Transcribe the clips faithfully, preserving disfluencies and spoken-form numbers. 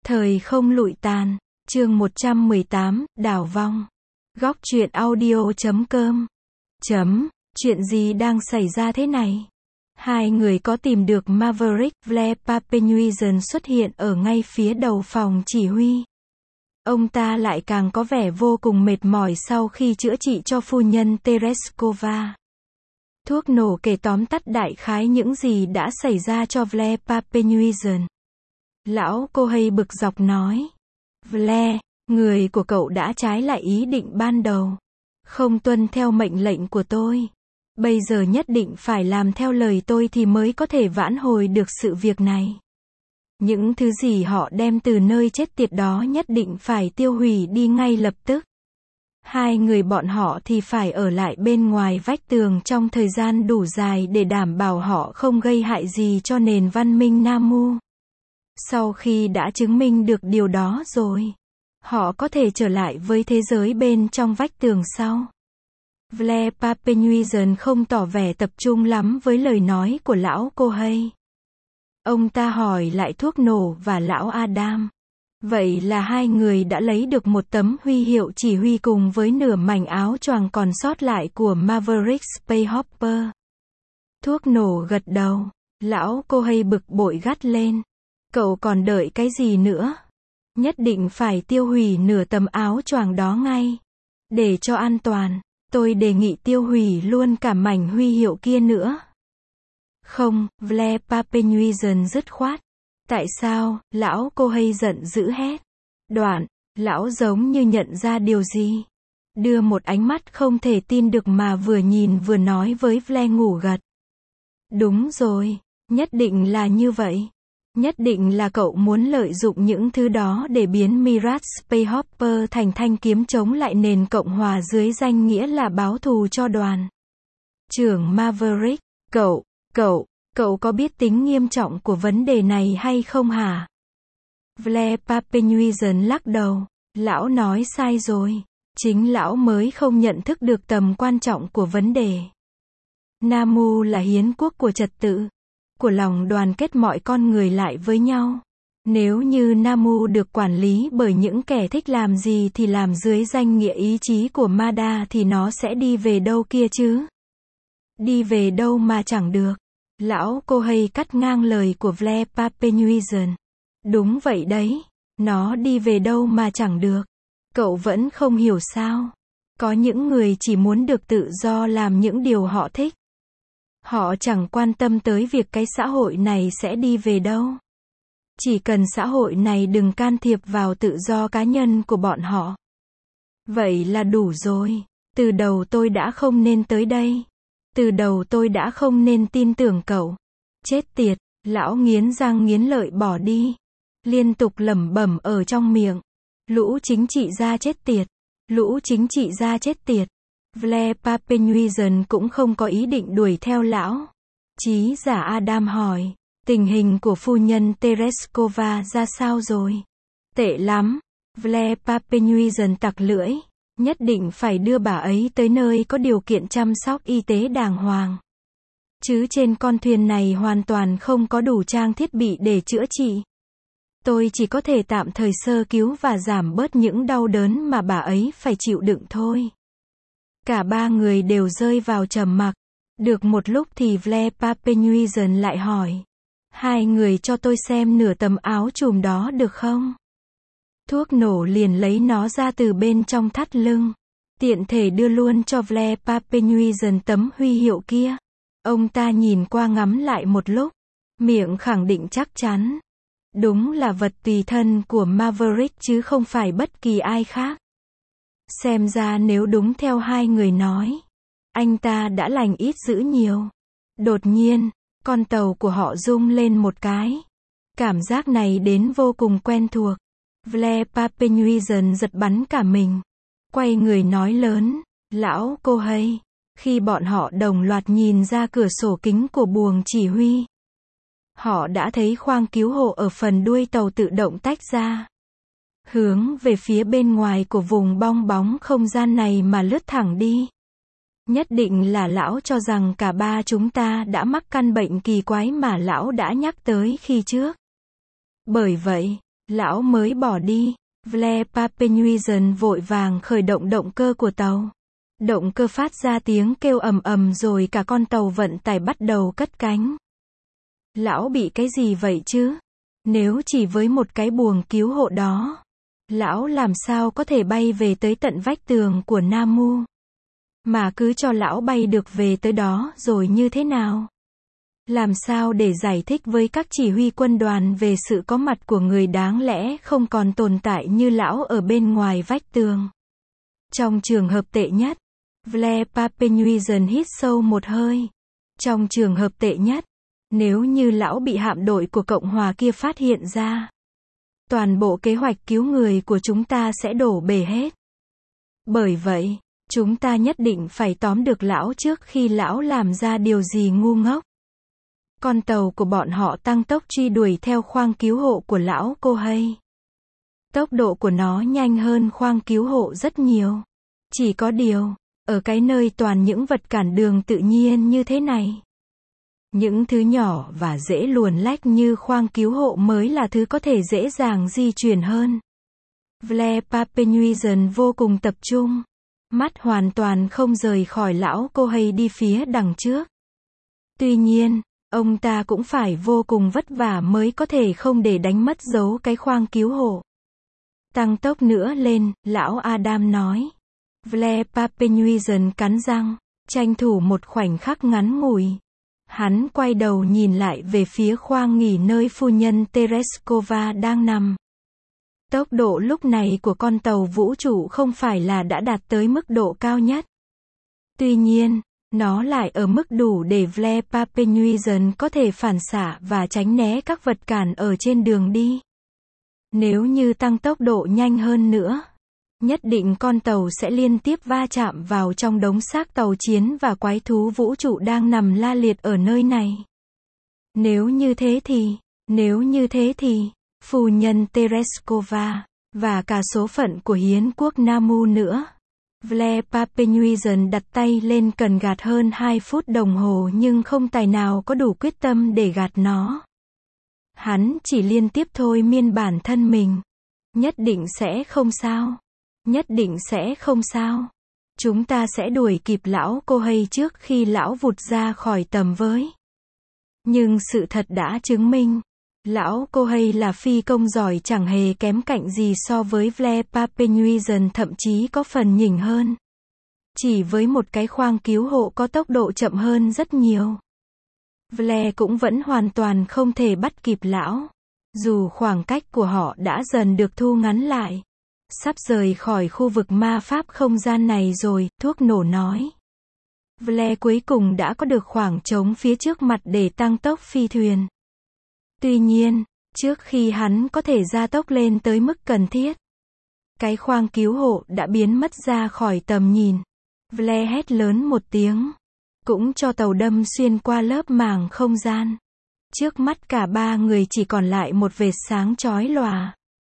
Thời không lụi tàn, chương một trăm mười tám, đảo vong. Góc truyện audio chấm com. Chấm, chuyện gì đang xảy ra thế này? Hai người có tìm được Maverick, Blair Papenuizen xuất hiện ở ngay phía đầu phòng chỉ huy. Ông ta lại càng có vẻ vô cùng mệt mỏi sau khi chữa trị cho phu nhân Tereskova. Thuốc nổ kể tóm tắt đại khái những gì đã xảy ra cho Blair Papenuizen. Lão cô hay bực dọc nói. Blair, người của cậu đã trái lại ý định ban đầu. Không tuân theo mệnh lệnh của tôi. Bây giờ nhất định phải làm theo lời tôi thì mới có thể vãn hồi được sự việc này. Những thứ gì họ đem từ nơi chết tiệt đó nhất định phải tiêu hủy đi ngay lập tức. Hai người bọn họ thì phải ở lại bên ngoài vách tường trong thời gian đủ dài để đảm bảo họ không gây hại gì cho nền văn minh Namu. Sau khi đã chứng minh được điều đó rồi, họ có thể trở lại với thế giới bên trong vách tường sau. Blair Papenuizen không tỏ vẻ tập trung lắm với lời nói của lão cô hay. Ông ta hỏi lại thuốc nổ và lão Adam. Vậy là hai người đã lấy được một tấm huy hiệu chỉ huy cùng với nửa mảnh áo choàng còn sót lại của Maverick Spacehopper. Thuốc nổ gật đầu. Lão cô hay bực bội gắt lên. Cậu còn đợi cái gì nữa? Nhất định phải tiêu hủy nửa tấm áo choàng đó ngay. Để cho an toàn, tôi đề nghị tiêu hủy luôn cả mảnh huy hiệu kia nữa. Không, Blair Papenuizen dứt khoát. Tại sao? Lão cô hay giận dữ hét. Đoạn, lão giống như nhận ra điều gì. Đưa một ánh mắt không thể tin được mà vừa nhìn vừa nói với Blair ngủ gật. Đúng rồi, nhất định là như vậy. Nhất định là cậu muốn lợi dụng những thứ đó để biến Mirage Spacehopper thành thanh kiếm chống lại nền Cộng hòa dưới danh nghĩa là báo thù cho đoàn trưởng Maverick. Cậu, cậu, cậu có biết tính nghiêm trọng của vấn đề này hay không hả? Blair Papenuizen lắc đầu. Lão nói sai rồi. Chính lão mới không nhận thức được tầm quan trọng của vấn đề. Namu là hiến quốc của trật tự, của lòng đoàn kết mọi con người lại với nhau. Nếu như Namu được quản lý bởi những kẻ thích làm gì thì làm dưới danh nghĩa ý chí của Mada thì nó sẽ đi về đâu kia chứ? Đi về đâu mà chẳng được. Lão cô hay cắt ngang lời của Blair Papenuizen. Đúng vậy đấy. Nó đi về đâu mà chẳng được. Cậu vẫn không hiểu sao? Có những người chỉ muốn được tự do làm những điều họ thích. Họ chẳng quan tâm tới việc cái xã hội này sẽ đi về đâu. Chỉ cần xã hội này đừng can thiệp vào tự do cá nhân của bọn họ. Vậy là đủ rồi. Từ đầu tôi đã không nên tới đây. Từ đầu tôi đã không nên tin tưởng cậu. Chết tiệt, lão nghiến răng nghiến lợi bỏ đi. Liên tục lẩm bẩm ở trong miệng. Lũ chính trị gia chết tiệt. Lũ chính trị gia chết tiệt. Blair Papenuizen cũng không có ý định đuổi theo lão. Chí giả Adam hỏi, tình hình của phu nhân Tereskova ra sao rồi? Tệ lắm. Blair Papenuizen tặc lưỡi. Nhất định phải đưa bà ấy tới nơi có điều kiện chăm sóc y tế đàng hoàng. Chứ trên con thuyền này hoàn toàn không có đủ trang thiết bị để chữa trị. Tôi chỉ có thể tạm thời sơ cứu và giảm bớt những đau đớn mà bà ấy phải chịu đựng thôi. Cả ba người đều rơi vào trầm mặc. Được một lúc thì Blair Papenuizen lại hỏi. Hai người cho tôi xem nửa tấm áo chùm đó được không? Thuốc nổ liền lấy nó ra từ bên trong thắt lưng. Tiện thể đưa luôn cho Blair Papenuizen tấm huy hiệu kia. Ông ta nhìn qua ngắm lại một lúc. Miệng khẳng định chắc chắn. Đúng là vật tùy thân của Maverick chứ không phải bất kỳ ai khác. Xem ra nếu đúng theo hai người nói, anh ta đã lành ít dữ nhiều. Đột nhiên, con tàu của họ rung lên một cái. Cảm giác này đến vô cùng quen thuộc. Blair Papenuizen giật bắn cả mình. Quay người nói lớn, lão cô hay. Khi bọn họ đồng loạt nhìn ra cửa sổ kính của buồng chỉ huy, họ đã thấy khoang cứu hộ ở phần đuôi tàu tự động tách ra. Hướng về phía bên ngoài của vùng bong bóng không gian này mà lướt thẳng đi. Nhất định là lão cho rằng cả ba chúng ta đã mắc căn bệnh kỳ quái mà lão đã nhắc tới khi trước. Bởi vậy, Lão mới bỏ đi. Blair Papenuizen vội vàng khởi động động cơ của tàu. Động cơ phát ra tiếng kêu ầm ầm rồi cả con tàu vận tải bắt đầu cất cánh. Lão bị cái gì vậy chứ? Nếu chỉ với một cái buồng cứu hộ đó, lão làm sao có thể bay về tới tận vách tường của Namu? Mà cứ cho lão bay được về tới đó rồi như thế nào? Làm sao để giải thích với các chỉ huy quân đoàn về sự có mặt của người đáng lẽ không còn tồn tại như lão ở bên ngoài vách tường? Trong trường hợp tệ nhất, Blair Papenuizen hít sâu một hơi. Trong trường hợp tệ nhất, nếu như lão bị hạm đội của Cộng hòa kia phát hiện ra, toàn bộ kế hoạch cứu người của chúng ta sẽ đổ bể hết. Bởi vậy, chúng ta nhất định phải tóm được lão trước khi lão làm ra điều gì ngu ngốc. Con tàu của bọn họ tăng tốc truy đuổi theo khoang cứu hộ của lão Kohei. Tốc độ của nó nhanh hơn khoang cứu hộ rất nhiều. Chỉ có điều, ở cái nơi toàn những vật cản đường tự nhiên như thế này, những thứ nhỏ và dễ luồn lách như khoang cứu hộ mới là thứ có thể dễ dàng di chuyển hơn. Blair Papenuizen vô cùng tập trung. Mắt hoàn toàn không rời khỏi lão Kohei đi phía đằng trước. Tuy nhiên, ông ta cũng phải vô cùng vất vả mới có thể không để đánh mất dấu cái khoang cứu hộ. Tăng tốc nữa lên, lão Adam nói. Blair Papenuizen cắn răng, tranh thủ một khoảnh khắc ngắn ngủi. Hắn quay đầu nhìn lại về phía khoang nghỉ nơi phu nhân Tereskova đang nằm. Tốc độ lúc này của con tàu vũ trụ không phải là đã đạt tới mức độ cao nhất. Tuy nhiên, nó lại ở mức đủ để Blair Papenuizen có thể phản xạ và tránh né các vật cản ở trên đường đi. Nếu như tăng tốc độ nhanh hơn nữa, nhất định con tàu sẽ liên tiếp va chạm vào trong đống xác tàu chiến và quái thú vũ trụ đang nằm la liệt ở nơi này. Nếu như thế thì, nếu như thế thì, phu nhân Tereskova, và cả số phận của hiến quốc Namu nữa. Blair Papenuizen đặt tay lên cần gạt hơn hai phút đồng hồ nhưng không tài nào có đủ quyết tâm để gạt nó. Hắn chỉ liên tiếp thôi miên bản thân mình. Nhất định sẽ không sao. Nhất định sẽ không sao. Chúng ta sẽ đuổi kịp lão Kohei trước khi lão vụt ra khỏi tầm với. Nhưng sự thật đã chứng minh, lão Kohei là phi công giỏi chẳng hề kém cạnh gì so với Blair Papenuizen, thậm chí có phần nhỉnh hơn. Chỉ với một cái khoang cứu hộ có tốc độ chậm hơn rất nhiều, Blair cũng vẫn hoàn toàn không thể bắt kịp lão. Dù khoảng cách của họ đã dần được thu ngắn lại. Sắp rời khỏi khu vực ma pháp không gian này rồi, thuốc nổ nói. Blair cuối cùng đã có được khoảng trống phía trước mặt để tăng tốc phi thuyền. Tuy nhiên, trước khi hắn có thể gia tốc lên tới mức cần thiết, cái khoang cứu hộ đã biến mất ra khỏi tầm nhìn. Blair hét lớn một tiếng, cũng cho tàu đâm xuyên qua lớp màng không gian. Trước mắt cả ba người chỉ còn lại một vệt sáng chói lòa.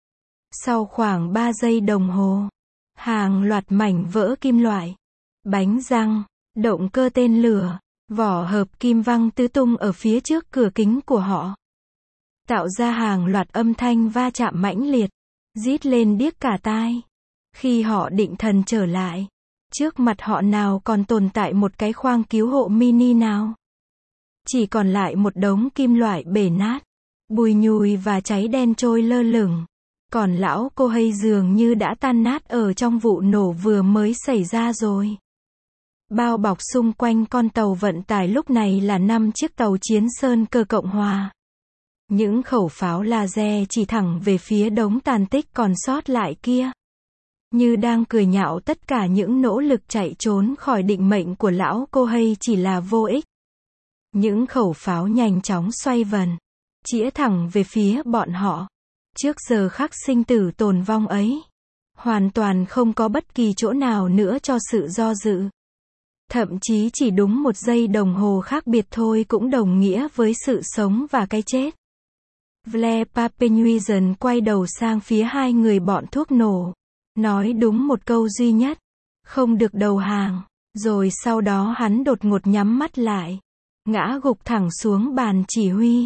Sau khoảng ba giây đồng hồ, hàng loạt mảnh vỡ kim loại, bánh răng, động cơ tên lửa, vỏ hợp kim văng tứ tung ở phía trước cửa kính của họ, tạo ra hàng loạt âm thanh va chạm mãnh liệt, rít lên điếc cả tai. Khi họ định thần trở lại, trước mặt họ nào còn tồn tại một cái khoang cứu hộ mini nào. Chỉ còn lại một đống kim loại bể nát, bùi nhùi và cháy đen trôi lơ lửng. Còn lão Kohei dường như đã tan nát ở trong vụ nổ vừa mới xảy ra rồi. Bao bọc xung quanh con tàu vận tải lúc này là năm chiếc tàu chiến sơn cơ Cộng hòa. Những khẩu pháo laser chỉ thẳng về phía đống tàn tích còn sót lại kia. Như đang cười nhạo tất cả những nỗ lực chạy trốn khỏi định mệnh của lão Kohei chỉ là vô ích. Những khẩu pháo nhanh chóng xoay vần, chĩa thẳng về phía bọn họ. Trước giờ khắc sinh tử tồn vong ấy, hoàn toàn không có bất kỳ chỗ nào nữa cho sự do dự. Thậm chí chỉ đúng một giây đồng hồ khác biệt thôi cũng đồng nghĩa với sự sống và cái chết. Blair Papenuizen quay đầu sang phía hai người bọn thuốc nổ, nói đúng một câu duy nhất, không được đầu hàng, rồi sau đó hắn đột ngột nhắm mắt lại, ngã gục thẳng xuống bàn chỉ huy.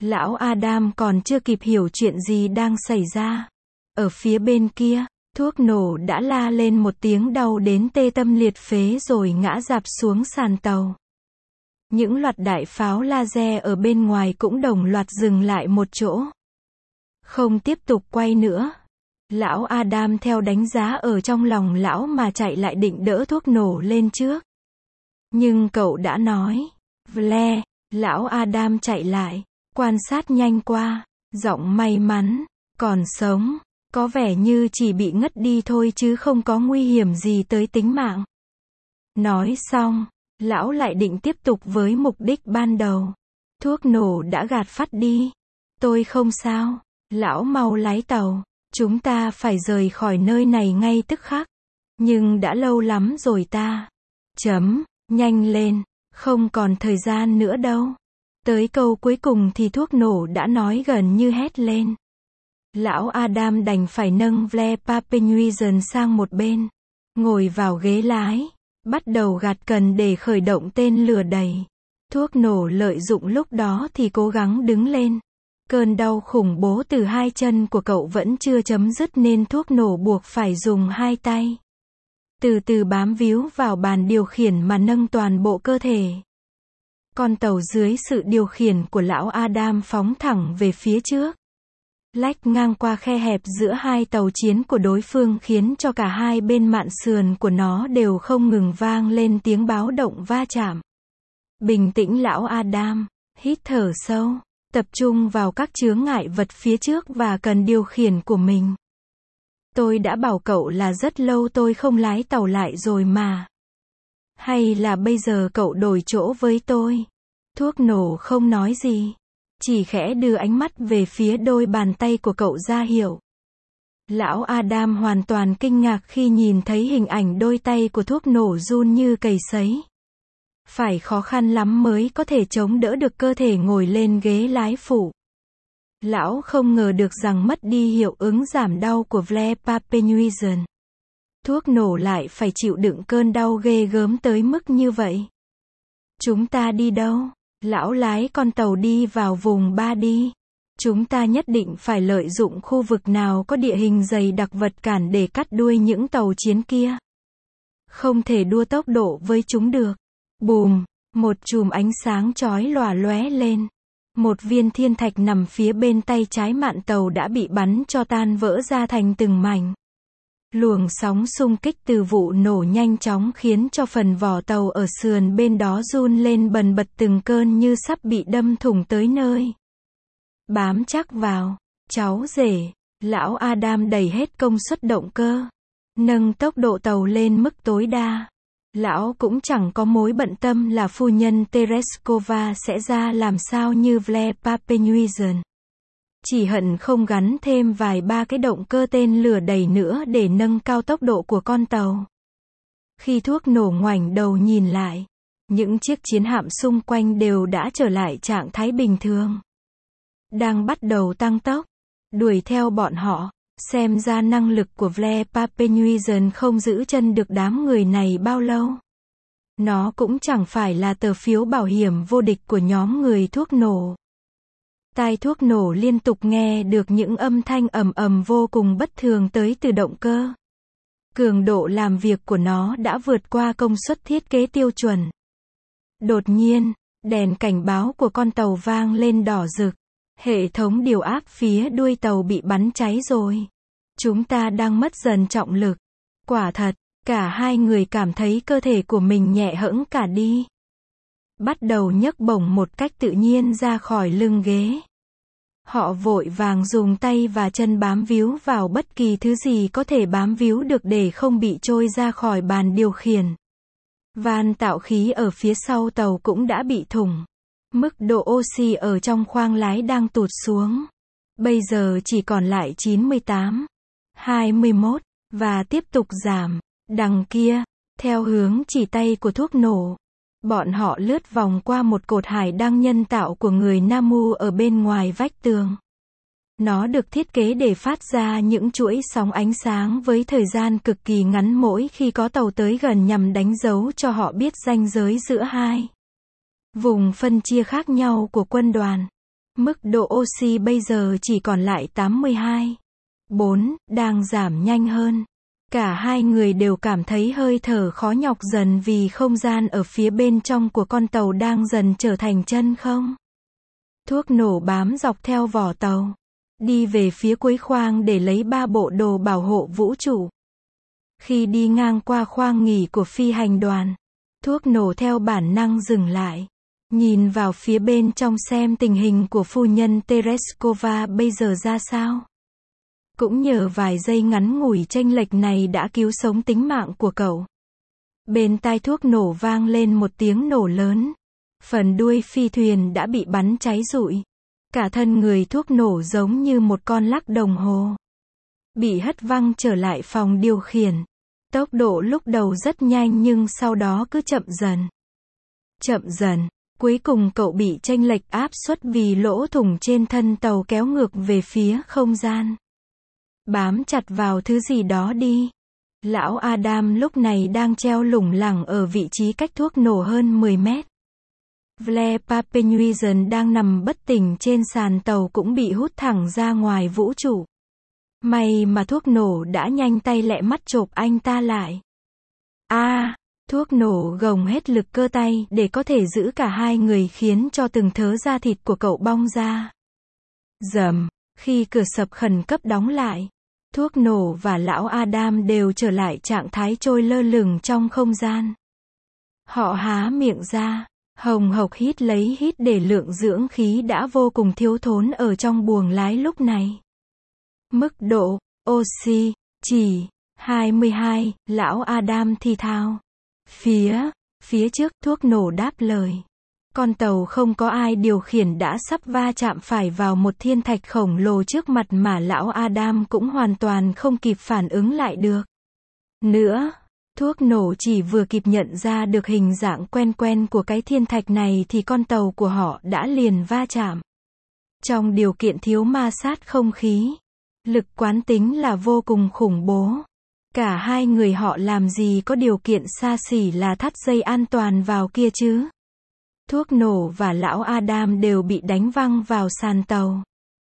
Lão Adam còn chưa kịp hiểu chuyện gì đang xảy ra. Ở phía bên kia, thuốc nổ đã la lên một tiếng đau đến tê tâm liệt phế rồi ngã rạp xuống sàn tàu. Những loạt đại pháo laser ở bên ngoài cũng đồng loạt dừng lại một chỗ. Không tiếp tục quay nữa. Lão Adam theo đánh giá ở trong lòng lão mà chạy lại định đỡ thuốc nổ lên trước. Nhưng cậu đã nói, Vle, lão Adam chạy lại, quan sát nhanh qua, giọng may mắn, còn sống, có vẻ như chỉ bị ngất đi thôi chứ không có nguy hiểm gì tới tính mạng. Nói xong, lão lại định tiếp tục với mục đích ban đầu. Thuốc nổ đã gạt phát đi. Tôi không sao, lão mau lái tàu, chúng ta phải rời khỏi nơi này ngay tức khắc. Nhưng đã lâu lắm rồi ta. Chấm, nhanh lên, không còn thời gian nữa đâu. Tới câu cuối cùng thì thuốc nổ đã nói gần như hét lên. Lão Adam đành phải nâng Vle Papenuizen sang một bên, ngồi vào ghế lái, bắt đầu gạt cần để khởi động tên lửa đẩy. Thuốc nổ lợi dụng lúc đó thì cố gắng đứng lên. Cơn đau khủng bố từ hai chân của cậu vẫn chưa chấm dứt nên thuốc nổ buộc phải dùng hai tay. Từ từ bám víu vào bàn điều khiển mà nâng toàn bộ cơ thể. Con tàu dưới sự điều khiển của lão Adam phóng thẳng về phía trước. Lách ngang qua khe hẹp giữa hai tàu chiến của đối phương khiến cho cả hai bên mạn sườn của nó đều không ngừng vang lên tiếng báo động va chạm. Bình tĩnh lão Adam, hít thở sâu, tập trung vào các chướng ngại vật phía trước và cần điều khiển của mình. Tôi đã bảo cậu là rất lâu tôi không lái tàu lại rồi mà. Hay là bây giờ cậu đổi chỗ với tôi? Thuốc nổ không nói gì. Chỉ khẽ đưa ánh mắt về phía đôi bàn tay của cậu ra hiệu. Lão Adam hoàn toàn kinh ngạc khi nhìn thấy hình ảnh đôi tay của thuốc nổ run như cầy sấy. Phải khó khăn lắm mới có thể chống đỡ được cơ thể ngồi lên ghế lái phụ. Lão không ngờ được rằng mất đi hiệu ứng giảm đau của Vle Papenuizen. Thuốc nổ lại phải chịu đựng cơn đau ghê gớm tới mức như vậy. Chúng ta đi đâu? Lão lái con tàu đi vào vùng ba đi. Chúng ta nhất định phải lợi dụng khu vực nào có địa hình dày đặc vật cản để cắt đuôi những tàu chiến kia. Không thể đua tốc độ với chúng được. Bùm, một chùm ánh sáng chói lòa lóe lên. Một viên thiên thạch nằm phía bên tay trái mạn tàu đã bị bắn cho tan vỡ ra thành từng mảnh. Luồng sóng xung kích từ vụ nổ nhanh chóng khiến cho phần vỏ tàu ở sườn bên đó run lên bần bật từng cơn như sắp bị đâm thủng tới nơi. Bám chắc vào, cháu rể, lão Adam đẩy hết công suất động cơ, nâng tốc độ tàu lên mức tối đa. Lão cũng chẳng có mối bận tâm là phu nhân Tereskova sẽ ra làm sao như Vle Papenuizen. Chỉ hận không gắn thêm vài ba cái động cơ tên lửa đẩy nữa để nâng cao tốc độ của con tàu. Khi thuốc nổ ngoảnh đầu nhìn lại, những chiếc chiến hạm xung quanh đều đã trở lại trạng thái bình thường. Đang bắt đầu tăng tốc, đuổi theo bọn họ, xem ra năng lực của Vle Papenuizen không giữ chân được đám người này bao lâu. Nó cũng chẳng phải là tờ phiếu bảo hiểm vô địch của nhóm người thuốc nổ. Tai thuốc nổ liên tục nghe được những âm thanh ầm ầm vô cùng bất thường tới từ động cơ. Cường độ làm việc của nó đã vượt qua công suất thiết kế tiêu chuẩn. Đột nhiên, đèn cảnh báo của con tàu vang lên đỏ rực. Hệ thống điều áp phía đuôi tàu bị bắn cháy rồi. Chúng ta đang mất dần trọng lực. Quả thật, cả hai người cảm thấy cơ thể của mình nhẹ hẫng cả đi. Bắt đầu nhấc bổng một cách tự nhiên ra khỏi lưng ghế. Họ vội vàng dùng tay và chân bám víu vào bất kỳ thứ gì có thể bám víu được để không bị trôi ra khỏi bàn điều khiển. Van tạo khí ở phía sau tàu cũng đã bị thủng. Mức độ oxy ở trong khoang lái đang tụt xuống. Bây giờ chỉ còn lại chín mươi tám, hai mươi mốt, và tiếp tục giảm. Đằng kia, theo hướng chỉ tay của thuốc nổ, bọn họ lướt vòng qua một cột hải đăng nhân tạo của người Namu ở bên ngoài vách tường. Nó được thiết kế để phát ra những chuỗi sóng ánh sáng với thời gian cực kỳ ngắn mỗi khi có tàu tới gần nhằm đánh dấu cho họ biết ranh giới giữa hai vùng phân chia khác nhau của quân đoàn. Mức độ oxy bây giờ chỉ còn lại tám mươi hai. bốn, đang giảm nhanh hơn. Cả hai người đều cảm thấy hơi thở khó nhọc dần vì không gian ở phía bên trong của con tàu đang dần trở thành chân không. Thuốc nổ bám dọc theo vỏ tàu, đi về phía cuối khoang để lấy ba bộ đồ bảo hộ vũ trụ. Khi đi ngang qua khoang nghỉ của phi hành đoàn, thuốc nổ theo bản năng dừng lại, nhìn vào phía bên trong xem tình hình của phu nhân Tereskova bây giờ ra sao. Cũng nhờ vài giây ngắn ngủi chênh lệch này đã cứu sống tính mạng của cậu. Bên tai thuốc nổ vang lên một tiếng nổ lớn. Phần đuôi phi thuyền đã bị bắn cháy rụi. Cả thân người thuốc nổ giống như một con lắc đồng hồ. Bị hất văng trở lại phòng điều khiển. Tốc độ lúc đầu rất nhanh nhưng sau đó cứ chậm dần. Chậm dần, cuối cùng cậu bị chênh lệch áp suất vì lỗ thủng trên thân tàu kéo ngược về phía không gian. Bám chặt vào thứ gì đó đi. Lão Adam lúc này đang treo lủng lẳng ở vị trí cách thuốc nổ hơn mười mét. Vle Papenuizen đang nằm bất tỉnh trên sàn tàu cũng bị hút thẳng ra ngoài vũ trụ. May mà thuốc nổ đã nhanh tay lẹ mắt chộp anh ta lại. A, à, thuốc nổ gồng hết lực cơ tay để có thể giữ cả hai người khiến cho từng thớ da thịt của cậu bong ra. Rầm, khi cửa sập khẩn cấp đóng lại, thuốc nổ và lão Adam đều trở lại trạng thái trôi lơ lửng trong không gian. Họ há miệng ra, hồng hộc hít lấy hít để lượng dưỡng khí đã vô cùng thiếu thốn ở trong buồng lái lúc này. Mức độ oxy chỉ hai mươi hai, lão Adam thì thào. Phía, phía trước thuốc nổ đáp lời. Con tàu không có ai điều khiển đã sắp va chạm phải vào một thiên thạch khổng lồ trước mặt mà lão Adam cũng hoàn toàn không kịp phản ứng lại được. Nữa, thuốc nổ chỉ vừa kịp nhận ra được hình dạng quen quen của cái thiên thạch này thì con tàu của họ đã liền va chạm. Trong điều kiện thiếu ma sát không khí, lực quán tính là vô cùng khủng bố. Cả hai người họ làm gì có điều kiện xa xỉ là thắt dây an toàn vào kia chứ. Thuốc nổ và lão Adam đều bị đánh văng vào sàn tàu.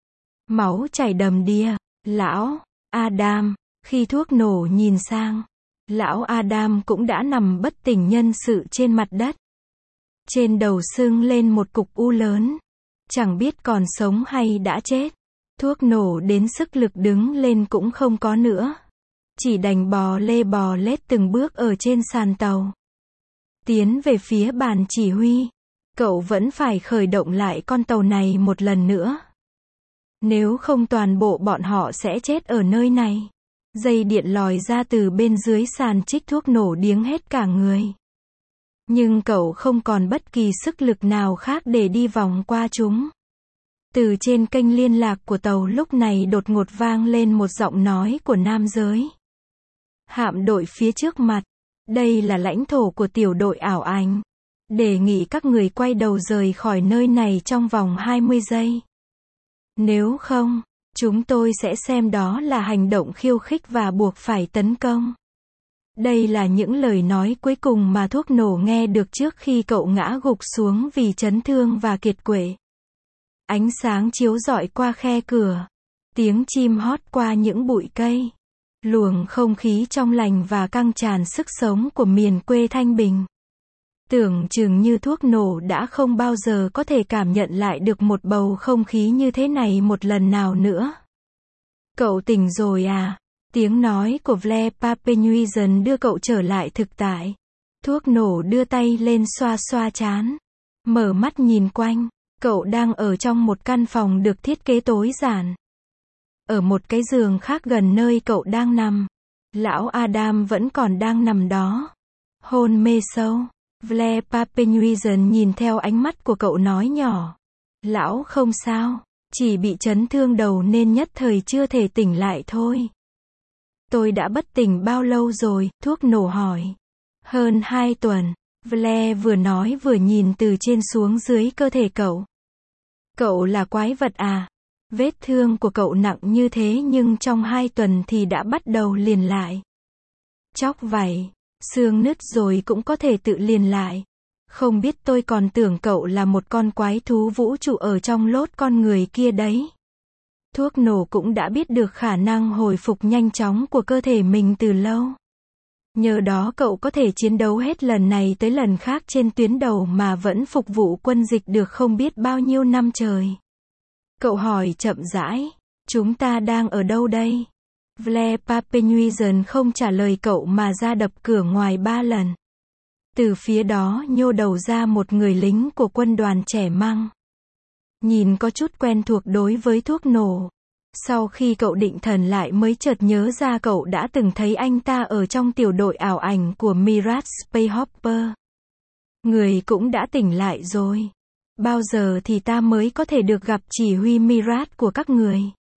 Máu chảy đầm đìa. Lão Adam, khi thuốc nổ nhìn sang, lão Adam cũng đã nằm bất tỉnh nhân sự trên mặt đất. Trên đầu sưng lên một cục u lớn. Chẳng biết còn sống hay đã chết. Thuốc nổ đến sức lực đứng lên cũng không có nữa. Chỉ đành bò lê bò lết từng bước ở trên sàn tàu. Tiến về phía bàn chỉ huy. Cậu vẫn phải khởi động lại con tàu này một lần nữa. Nếu không toàn bộ bọn họ sẽ chết ở nơi này. Dây điện lòi ra từ bên dưới sàn trích thuốc nổ điếng hết cả người. Nhưng cậu không còn bất kỳ sức lực nào khác để đi vòng qua chúng. Từ trên kênh liên lạc của tàu lúc này đột ngột vang lên một giọng nói của nam giới. Hạm đội phía trước mặt. Đây là lãnh thổ của tiểu đội ảo ảnh. Đề nghị các người quay đầu rời khỏi nơi này trong vòng hai mươi giây. Nếu không, chúng tôi sẽ xem đó là hành động khiêu khích và buộc phải tấn công. Đây là những lời nói cuối cùng mà thuốc nổ nghe được trước khi cậu ngã gục xuống vì chấn thương và kiệt quệ. Ánh sáng chiếu rọi qua khe cửa. Tiếng chim hót qua những bụi cây. Luồng không khí trong lành và căng tràn sức sống của miền quê thanh bình. Tưởng chừng như thuốc nổ đã không bao giờ có thể cảm nhận lại được một bầu không khí như thế này một lần nào nữa. Cậu tỉnh rồi à? Tiếng nói của Vle Papenuizen đưa cậu trở lại thực tại. Thuốc nổ đưa tay lên xoa xoa trán. Mở mắt nhìn quanh. Cậu đang ở trong một căn phòng được thiết kế tối giản. Ở một cái giường khác gần nơi cậu đang nằm. Lão Adam vẫn còn đang nằm đó. Hôn mê sâu. Vle Papenuizen nhìn theo ánh mắt của cậu nói nhỏ. Lão không sao. Chỉ bị chấn thương đầu nên nhất thời chưa thể tỉnh lại thôi. Tôi đã bất tỉnh bao lâu rồi? Thuốc nổ hỏi. Hơn hai tuần. Vle vừa nói vừa nhìn từ trên xuống dưới cơ thể cậu. Cậu là quái vật à? Vết thương của cậu nặng như thế nhưng trong hai tuần thì đã bắt đầu liền lại. Chóc vảy, xương nứt rồi cũng có thể tự liền lại. Không biết tôi còn tưởng cậu là một con quái thú vũ trụ ở trong lốt con người kia đấy. Thuốc nổ cũng đã biết được khả năng hồi phục nhanh chóng của cơ thể mình từ lâu. Nhờ đó cậu có thể chiến đấu hết lần này tới lần khác trên tuyến đầu mà vẫn phục vụ quân dịch được không biết bao nhiêu năm trời. Cậu hỏi chậm rãi, chúng ta đang ở đâu đây? Vlad Papenuizen không trả lời cậu mà ra đập cửa ngoài ba lần. Từ phía đó nhô đầu ra một người lính của quân đoàn trẻ măng. Nhìn có chút quen thuộc đối với thuốc nổ. Sau khi cậu định thần lại mới chợt nhớ ra cậu đã từng thấy anh ta ở trong tiểu đội ảo ảnh của Mirage Spacehopper. Người cũng đã tỉnh lại rồi. Bao giờ thì ta mới có thể được gặp chỉ huy Mirage của các người?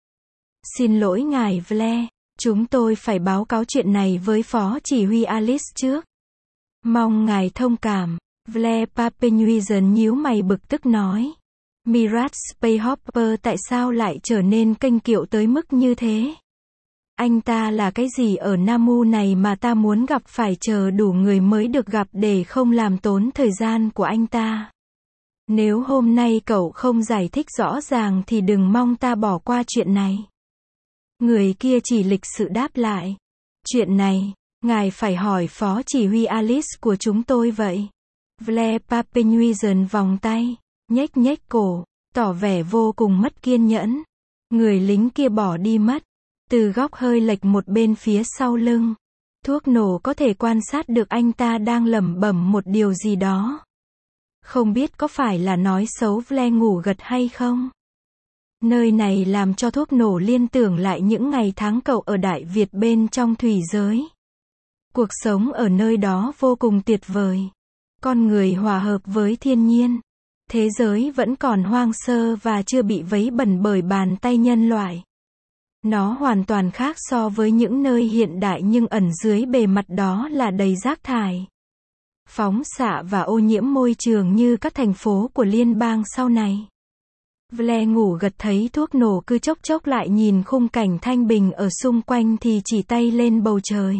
Xin lỗi ngài Vlad, chúng tôi phải báo cáo chuyện này với phó chỉ huy Alice trước. Mong ngài thông cảm. Vlad Papenuizen nhíu mày bực tức nói. Mirage Spacehopper tại sao lại trở nên kênh kiệu tới mức như thế? Anh ta là cái gì ở Namu này mà ta muốn gặp phải chờ đủ người mới được gặp để không làm tốn thời gian của anh ta? Nếu hôm nay cậu không giải thích rõ ràng thì đừng mong ta bỏ qua chuyện này. Người kia chỉ lịch sự đáp lại. Chuyện này, ngài phải hỏi phó chỉ huy Alice của chúng tôi vậy. Vlad Papenuizen vòng tay, nhếch nhếch cổ, tỏ vẻ vô cùng mất kiên nhẫn. Người lính kia bỏ đi mất. Từ góc hơi lệch một bên phía sau lưng. Thuốc nổ có thể quan sát được anh ta đang lẩm bẩm một điều gì đó. Không biết có phải là nói xấu Vlad ngủ gật hay không? Nơi này làm cho thuốc nổ liên tưởng lại những ngày tháng cậu ở Đại Việt bên trong thủy giới. Cuộc sống ở nơi đó vô cùng tuyệt vời. Con người hòa hợp với thiên nhiên. Thế giới vẫn còn hoang sơ và chưa bị vấy bẩn bởi bàn tay nhân loại. Nó hoàn toàn khác so với những nơi hiện đại nhưng ẩn dưới bề mặt đó là đầy rác thải, phóng xạ và ô nhiễm môi trường như các thành phố của liên bang sau này. Vlad ngủ gật thấy thuốc nổ cứ chốc chốc lại nhìn khung cảnh thanh bình ở xung quanh thì chỉ tay lên bầu trời.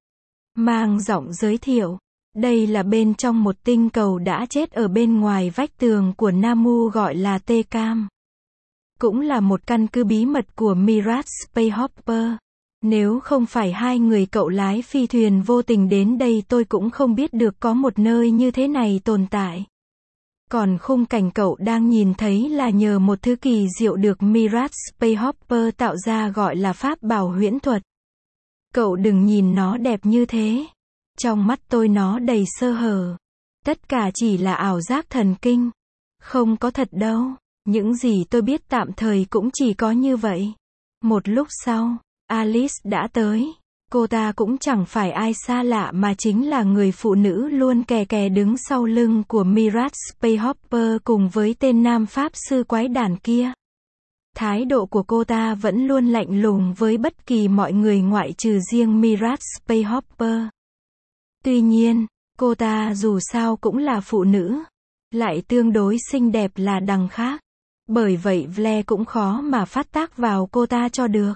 Mang giọng giới thiệu. Đây là bên trong một tinh cầu đã chết ở bên ngoài vách tường của Namu gọi là T-Cam. Cũng là một căn cứ bí mật của Mirage Spacehopper. Nếu không phải hai người cậu lái phi thuyền vô tình đến đây tôi cũng không biết được có một nơi như thế này tồn tại. Còn khung cảnh cậu đang nhìn thấy là nhờ một thứ kỳ diệu được Mirage Spacehopper tạo ra gọi là pháp bảo huyễn thuật. Cậu đừng nhìn nó đẹp như thế. Trong mắt tôi nó đầy sơ hở. Tất cả chỉ là ảo giác thần kinh. Không có thật đâu. Những gì tôi biết tạm thời cũng chỉ có như vậy. Một lúc sau, Alice đã tới. Cô ta cũng chẳng phải ai xa lạ mà chính là người phụ nữ luôn kè kè đứng sau lưng của Mirage Spacehopper cùng với tên nam pháp sư quái đản kia. Thái độ của cô ta vẫn luôn lạnh lùng với bất kỳ mọi người ngoại trừ riêng Mirage Spacehopper. Tuy nhiên, cô ta dù sao cũng là phụ nữ, lại tương đối xinh đẹp là đằng khác. Bởi vậy Vlad cũng khó mà phát tác vào cô ta cho được.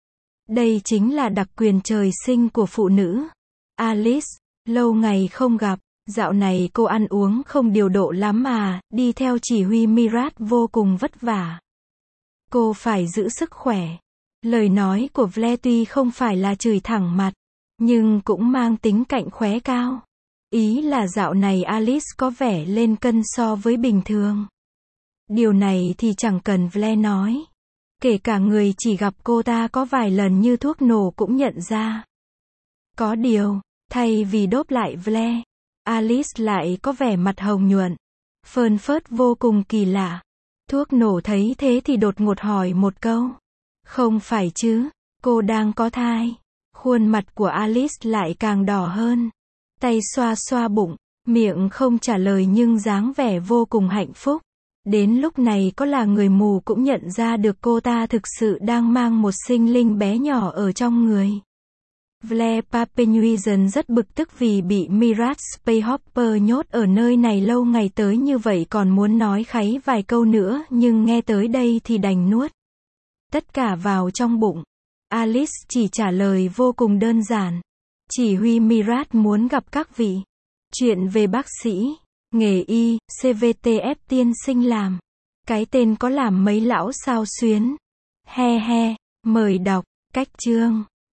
Đây chính là đặc quyền trời sinh của phụ nữ. Alice, lâu ngày không gặp, dạo này cô ăn uống không điều độ lắm à, đi theo chỉ huy Mirage vô cùng vất vả. Cô phải giữ sức khỏe. Lời nói của Vlad tuy không phải là chửi thẳng mặt, nhưng cũng mang tính cạnh khóe cao. Ý là dạo này Alice có vẻ lên cân so với bình thường. Điều này thì chẳng cần Vlad nói. Kể cả người chỉ gặp cô ta có vài lần như thuốc nổ cũng nhận ra. Có điều, thay vì đốp lại Vlad, Alice lại có vẻ mặt hồng nhuận, phơn phớt vô cùng kỳ lạ. Thuốc nổ thấy thế thì đột ngột hỏi một câu. Không phải chứ, cô đang có thai. Khuôn mặt của Alice lại càng đỏ hơn. Tay xoa xoa bụng, miệng không trả lời nhưng dáng vẻ vô cùng hạnh phúc. Đến lúc này có là người mù cũng nhận ra được cô ta thực sự đang mang một sinh linh bé nhỏ ở trong người. Vlad Papenuizen rất bực tức vì bị Mirage Spacehopper nhốt ở nơi này lâu ngày tới như vậy còn muốn nói kháy vài câu nữa nhưng nghe tới đây thì đành nuốt tất cả vào trong bụng. Alice chỉ trả lời vô cùng đơn giản. Chỉ huy Mirage muốn gặp các vị. Chuyện về bác sĩ. Nghề y, xê vê tê ép tiên sinh làm. Cái tên có làm mấy lão sao xuyến. He he, mời đọc, cách chương.